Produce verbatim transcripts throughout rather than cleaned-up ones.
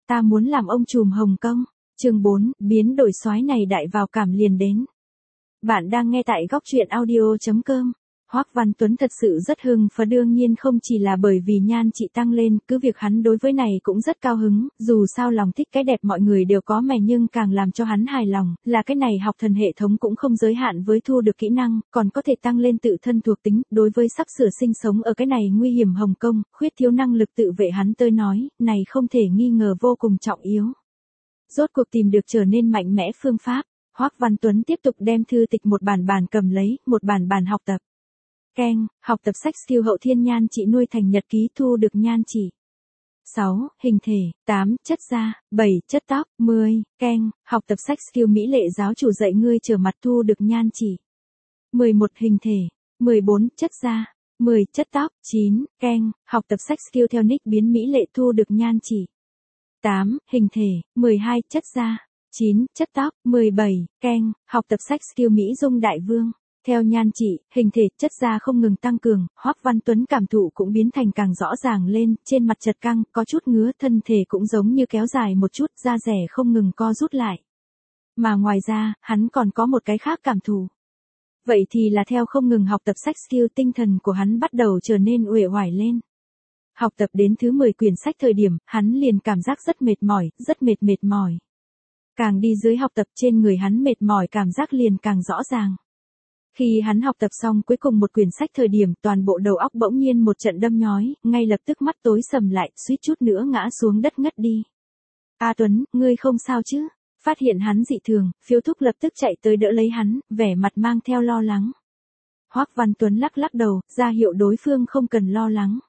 ta muốn làm ông trùm Hồng Kông. Chương bốn, biến đổi soái này đại vào cảm liền đến. Bạn đang nghe tại góc truyện audio chấm com. Hoắc Văn Tuấn thật sự rất hưng phấn, đương nhiên không chỉ là bởi vì nhan trị tăng lên, cứ việc hắn đối với này cũng rất cao hứng, dù sao lòng thích cái đẹp mọi người đều có mà nhưng càng làm cho hắn hài lòng, là cái này học thần hệ thống cũng không giới hạn với thu được kỹ năng, còn có thể tăng lên tự thân thuộc tính, đối với sắp sửa sinh sống ở cái này nguy hiểm Hồng Kông, khuyết thiếu năng lực tự vệ hắn tới nói, này không thể nghi ngờ vô cùng trọng yếu. Rốt cuộc tìm được trở nên mạnh mẽ phương pháp, Hoắc Văn Tuấn tiếp tục đem thư tịch một bản bản cầm lấy, một bản bản học tập. Keng, học tập sách skill hậu thiên nhan trị nuôi thành nhật ký thu được nhan trị. sáu. Hình thể, tám. Chất da, bảy. Chất tóc, mười. Keng, học tập sách skill mỹ lệ giáo chủ dạy ngươi trở mặt thu được nhan trị. mười một. Hình thể, mười bốn. Chất da, mười. Chất tóc, chín. Keng, học tập sách skill theo nick biến mỹ lệ thu được nhan trị. tám. Hình thể, mười hai. Chất da, chín. Chất tóc, mười bảy. Keng, học tập sách skill mỹ dung đại vương. Theo nhan trị, hình thể, chất da không ngừng tăng cường, Hoắc Văn Tuấn cảm thụ cũng biến thành càng rõ ràng lên, trên mặt chật căng, có chút ngứa, thân thể cũng giống như kéo dài một chút, da rẻ không ngừng co rút lại. Mà ngoài ra, hắn còn có một cái khác cảm thụ. Vậy thì là theo không ngừng học tập sách skill, tinh thần của hắn bắt đầu trở nên uể oải lên. Học tập đến thứ mười quyển sách thời điểm, hắn liền cảm giác rất mệt mỏi, rất mệt mệt mỏi. Càng đi dưới học tập trên người hắn mệt mỏi cảm giác liền càng rõ ràng. Khi hắn học tập xong cuối cùng một quyển sách thời điểm, toàn bộ đầu óc bỗng nhiên một trận đâm nhói, ngay lập tức mắt tối sầm lại, suýt chút nữa ngã xuống đất ngất đi. A Tuấn, ngươi không sao chứ? Phát hiện hắn dị thường, Phiếu Thúc lập tức chạy tới đỡ lấy hắn, vẻ mặt mang theo lo lắng. Hoắc Văn Tuấn lắc lắc đầu, ra hiệu đối phương không cần lo lắng.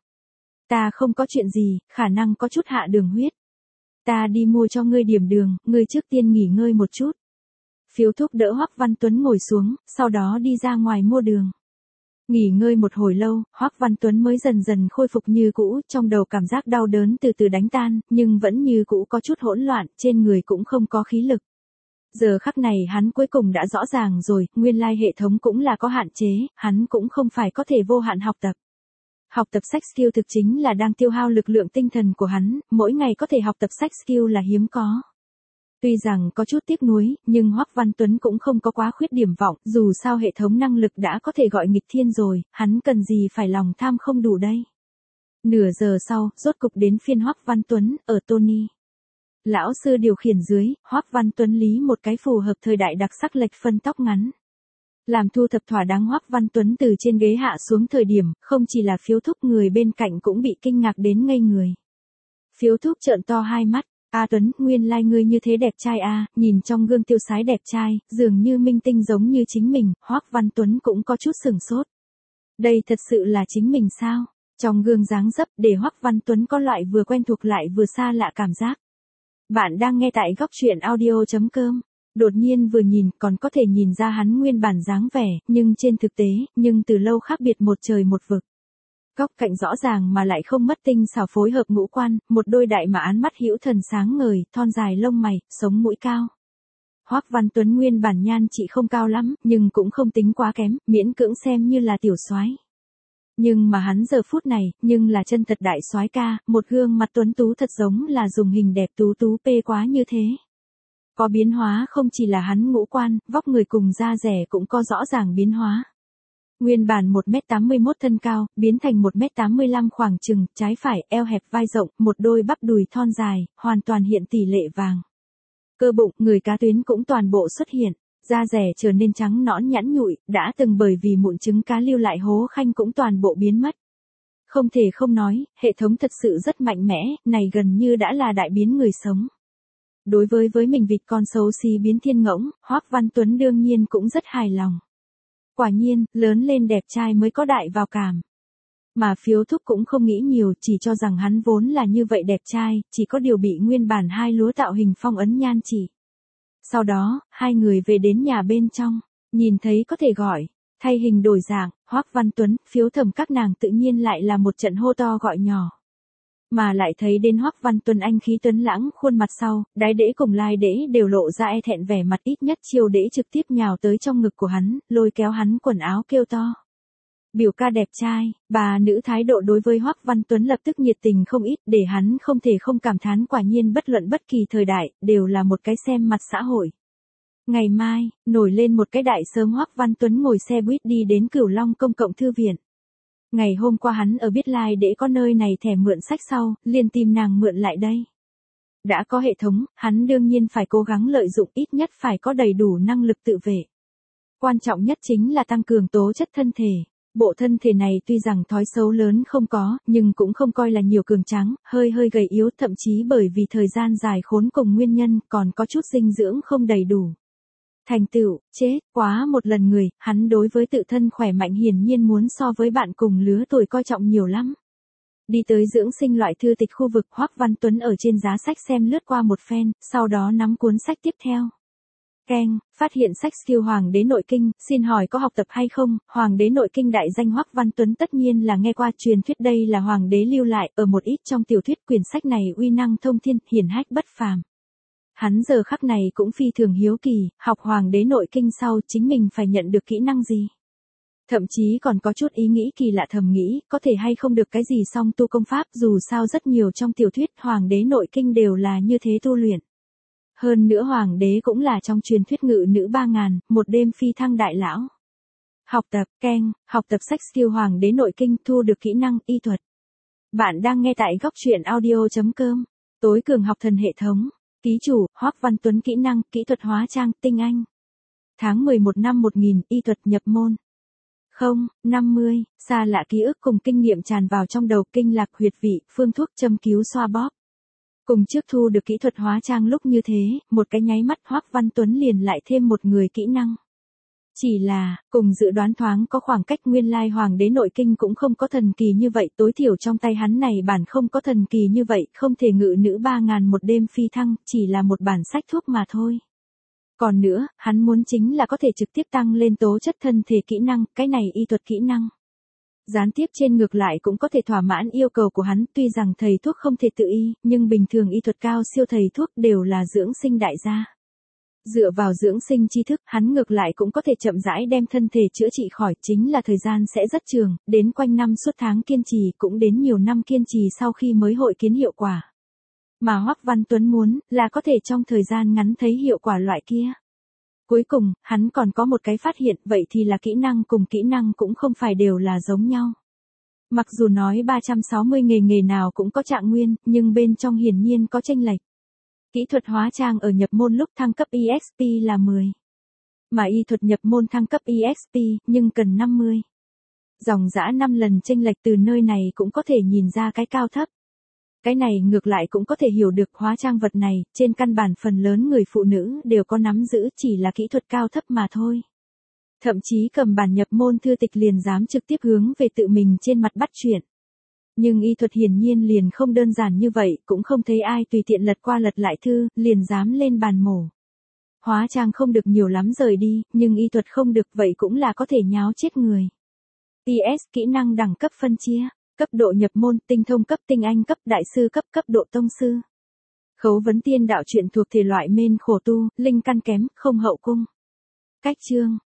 Ta không có chuyện gì, khả năng có chút hạ đường huyết. Ta đi mua cho ngươi điểm đường, ngươi trước tiên nghỉ ngơi một chút. Phiếu Thúc đỡ Hoắc Văn Tuấn ngồi xuống, sau đó đi ra ngoài mua đường. Nghỉ ngơi một hồi lâu, Hoắc Văn Tuấn mới dần dần khôi phục như cũ, trong đầu cảm giác đau đớn từ từ đánh tan, nhưng vẫn như cũ có chút hỗn loạn, trên người cũng không có khí lực. Giờ khắc này hắn cuối cùng đã rõ ràng rồi, nguyên lai hệ thống cũng là có hạn chế, hắn cũng không phải có thể vô hạn học tập. Học tập sách skill thực chính là đang tiêu hao lực lượng tinh thần của hắn, mỗi ngày có thể học tập sách skill là hiếm có. Tuy rằng có chút tiếc nuối, nhưng Hoắc Văn Tuấn cũng không có quá khuyết điểm vọng, dù sao hệ thống năng lực đã có thể gọi nghịch thiên rồi, hắn cần gì phải lòng tham không đủ đây. Nửa giờ sau, rốt cục đến phiên Hoắc Văn Tuấn, ở Tony. Lão sư điều khiển dưới, Hoắc Văn Tuấn lý một cái phù hợp thời đại đặc sắc lệch phân tóc ngắn. Làm thu thập thỏa đáng Hoắc Văn Tuấn từ trên ghế hạ xuống thời điểm, không chỉ là Phiếu Thúc, người bên cạnh cũng bị kinh ngạc đến ngây người. Phiếu Thúc trợn to hai mắt. A Tuấn, nguyên lai like ngươi như thế đẹp trai a, à, nhìn trong gương tiêu sái đẹp trai, dường như minh tinh giống như chính mình, Hoắc Văn Tuấn cũng có chút sửng sốt. Đây thật sự là chính mình sao? Trong gương dáng dấp để Hoắc Văn Tuấn có loại vừa quen thuộc lại vừa xa lạ cảm giác. Bạn đang nghe tại góc truyện audio chấm com. Đột nhiên vừa nhìn còn có thể nhìn ra hắn nguyên bản dáng vẻ, nhưng trên thực tế, nhưng từ lâu khác biệt một trời một vực. Góc cạnh rõ ràng mà lại không mất tinh xảo phối hợp ngũ quan, một đôi đại mà án mắt hữu thần sáng ngời, thon dài lông mày, sống mũi cao. Hoắc Văn Tuấn nguyên bản nhan trị không cao lắm, nhưng cũng không tính quá kém, miễn cưỡng xem như là tiểu soái. Nhưng mà hắn giờ phút này, nhưng là chân thật đại soái ca, một gương mặt tuấn tú thật giống là dùng hình đẹp tú tú pê quá như thế. Có biến hóa không chỉ là hắn ngũ quan, vóc người cùng da rẻ cũng có rõ ràng biến hóa. Nguyên bản một mét tám mươi mốt thân cao, biến thành một mét tám mươi lăm khoảng chừng, trái phải, eo hẹp vai rộng, một đôi bắp đùi thon dài, hoàn toàn hiện tỷ lệ vàng. Cơ bụng, người cá tuyến cũng toàn bộ xuất hiện, da rẻ trở nên trắng nõn nhẵn nhụi, đã từng bởi vì mụn trứng cá lưu lại hố khanh cũng toàn bộ biến mất. Không thể không nói, hệ thống thật sự rất mạnh mẽ, này gần như đã là đại biến người sống. Đối với với mình vịt con xấu xí biến thiên ngỗng, Hoắc Văn Tuấn đương nhiên cũng rất hài lòng. Quả nhiên, lớn lên đẹp trai mới có đại vào cảm. Mà Phiếu Thúc cũng không nghĩ nhiều, chỉ cho rằng hắn vốn là như vậy đẹp trai, chỉ có điều bị nguyên bản hai lúa tạo hình phong ấn nhan chỉ. Sau đó, hai người về đến nhà bên trong, nhìn thấy có thể gọi, thay hình đổi dạng, Hoắc Văn Tuấn, Phiếu Thẩm các nàng tự nhiên lại là một trận hô to gọi nhỏ. Mà lại thấy đến Hoắc Văn Tuấn anh khí tuấn lãng, khuôn mặt sau, đái đễ cùng lai đễ đều lộ ra e thẹn vẻ mặt, ít nhất Chiêu đễ trực tiếp nhào tới trong ngực của hắn, lôi kéo hắn quần áo kêu to. Biểu ca đẹp trai, bà nữ thái độ đối với Hoắc Văn Tuấn lập tức nhiệt tình không ít, để hắn không thể không cảm thán quả nhiên bất luận bất kỳ thời đại, đều là một cái xem mặt xã hội. Ngày mai, nổi lên một cái đại sớm Hoắc Văn Tuấn ngồi xe buýt đi đến Cửu Long công cộng thư viện. Ngày hôm qua hắn ở biết lai để có nơi này thẻ mượn sách sau, liền tìm nàng mượn lại đây. Đã có hệ thống, hắn đương nhiên phải cố gắng lợi dụng, ít nhất phải có đầy đủ năng lực tự vệ. Quan trọng nhất chính là tăng cường tố chất thân thể. Bộ thân thể này tuy rằng thói xấu lớn không có, nhưng cũng không coi là nhiều cường tráng, hơi hơi gầy yếu, thậm chí bởi vì thời gian dài khốn cùng nguyên nhân còn có chút dinh dưỡng không đầy đủ. Thành tựu, chết, quá một lần người, hắn đối với tự thân khỏe mạnh hiển nhiên muốn so với bạn cùng lứa tuổi coi trọng nhiều lắm. Đi tới dưỡng sinh loại thư tịch khu vực, Hoắc Văn Tuấn ở trên giá sách xem lướt qua một phen, sau đó nắm cuốn sách tiếp theo. Keng, phát hiện sách Skill Hoàng đế nội kinh, xin hỏi có học tập hay không? Hoàng đế nội kinh đại danh Hoắc Văn Tuấn tất nhiên là nghe qua, truyền thuyết đây là hoàng đế lưu lại, ở một ít trong tiểu thuyết. Quyển sách này uy năng thông thiên, hiển hách bất phàm. Hắn giờ khắc này cũng phi thường hiếu kỳ, học hoàng đế nội kinh sau chính mình phải nhận được kỹ năng gì? Thậm chí còn có chút ý nghĩ kỳ lạ, thầm nghĩ, có thể hay không được cái gì song tu công pháp, dù sao rất nhiều trong tiểu thuyết hoàng đế nội kinh đều là như thế tu luyện. Hơn nữa hoàng đế cũng là trong truyền thuyết ngự nữ ba ngàn, một đêm phi thăng đại lão. Học tập, keng, học tập sách Skill Hoàng đế nội kinh, thu được kỹ năng, y thuật. Bạn đang nghe tại góc truyện audio chấm com. Tối cường học thần hệ thống. Ký chủ, Hoắc Văn Tuấn. Kỹ năng, kỹ thuật hóa trang, tinh anh. Tháng mười một năm một nghìn, y thuật nhập môn. Không, năm mươi, xa lạ ký ức cùng kinh nghiệm tràn vào trong đầu, kinh lạc huyệt vị, phương thuốc châm cứu xoa bóp. Cùng trước thu được kỹ thuật hóa trang lúc như thế, một cái nháy mắt Hoắc Văn Tuấn liền lại thêm một người kỹ năng. Chỉ là, cùng dự đoán thoáng có khoảng cách, nguyên lai hoàng đế nội kinh cũng không có thần kỳ như vậy, tối thiểu trong tay hắn này bản không có thần kỳ như vậy, không thể ngự nữ ba ngàn một đêm phi thăng, chỉ là một bản sách thuốc mà thôi. Còn nữa, hắn muốn chính là có thể trực tiếp tăng lên tố chất thân thể kỹ năng, cái này y thuật kỹ năng. Gián tiếp trên ngược lại cũng có thể thỏa mãn yêu cầu của hắn, tuy rằng thầy thuốc không thể tự y, nhưng bình thường y thuật cao siêu thầy thuốc đều là dưỡng sinh đại gia. Dựa vào dưỡng sinh tri thức, hắn ngược lại cũng có thể chậm rãi đem thân thể chữa trị khỏi, chính là thời gian sẽ rất trường, đến quanh năm suốt tháng kiên trì, cũng đến nhiều năm kiên trì sau khi mới hội kiến hiệu quả. Mà Hoắc Văn Tuấn muốn, là có thể trong thời gian ngắn thấy hiệu quả loại kia. Cuối cùng, hắn còn có một cái phát hiện, vậy thì là kỹ năng cùng kỹ năng cũng không phải đều là giống nhau. Mặc dù nói ba trăm sáu mươi nghề nghề nào cũng có trạng nguyên, nhưng bên trong hiển nhiên có chênh lệch. Kỹ thuật hóa trang ở nhập môn lúc thăng cấp e ích pê là mười. Mà y thuật nhập môn thăng cấp e ích pê, nhưng cần năm mươi. Dòng dã năm lần chênh lệch, từ nơi này cũng có thể nhìn ra cái cao thấp. Cái này ngược lại cũng có thể hiểu được, hóa trang vật này, trên căn bản phần lớn người phụ nữ đều có nắm giữ, chỉ là kỹ thuật cao thấp mà thôi. Thậm chí cầm bản nhập môn thư tịch liền dám trực tiếp hướng về tự mình trên mặt bắt chuyện. Nhưng y thuật hiển nhiên liền không đơn giản như vậy, cũng không thấy ai tùy tiện lật qua lật lại thư, liền dám lên bàn mổ. Hóa trang không được nhiều lắm rời đi, nhưng y thuật không được, vậy cũng là có thể nháo chết người. i ét kỹ năng đẳng cấp phân chia. Cấp độ nhập môn, tinh thông cấp, tinh anh cấp, đại sư cấp, cấp độ tông sư. Khấu vấn tiên đạo truyện thuộc thể loại mên khổ tu, linh căn kém, không hậu cung. Cách chương,